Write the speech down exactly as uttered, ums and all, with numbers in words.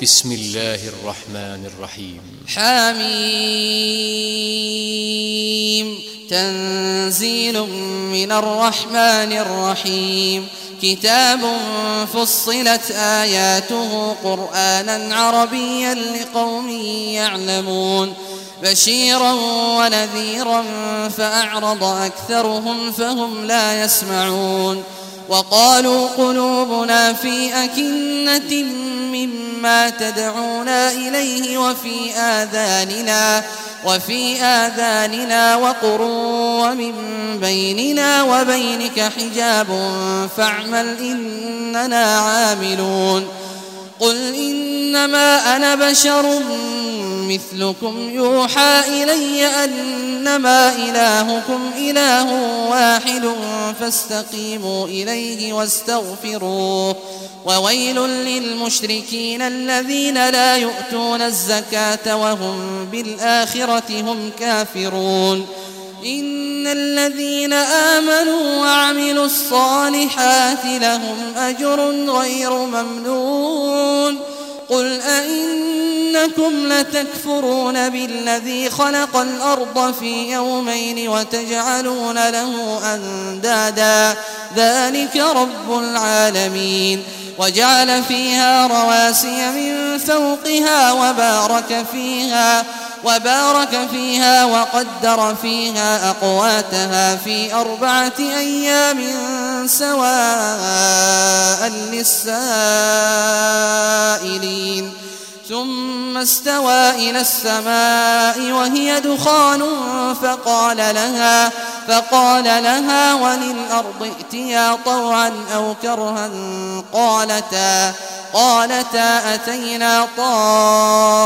بسم الله الرحمن الرحيم. حميم. تنزيل من الرحمن الرحيم. كتاب فصلت آياته قرآنا عربيا لقوم يعلمون بشيرا ونذيرا فأعرض أكثرهم فهم لا يسمعون. وقالوا قلوبنا في أكنة مما تدعونا إليه وفي آذاننا وفي آذاننا وقر ومن بيننا وبينك حجاب فاعمل إننا عاملون. قل إنما أنا بشر مثلكم يوحى إلي أنما إلهكم إله واحد فاستقيموا إليه واستغفروه. وويل للمشركين الذين لا يؤتون الزكاة وهم بالآخرة هم كافرون. إن الذين آمنوا وعملوا الصالحات لهم أجر غير ممنون. قل أئنكم لتكفرون بالذي خلق الأرض في يومين وتجعلون له أندادا ذلك رب العالمين. وجعل فيها رواسي من فوقها وبارك فيها وبارك فيها وقدر فيها أقواتها في أربعة أيام سواء للسائلين. ثم استوى إلى السماء وهي دخان فقال لها فقال لها وللأرض ائتيا طوعا أو كرها قالتا قالتا أتينا طائعين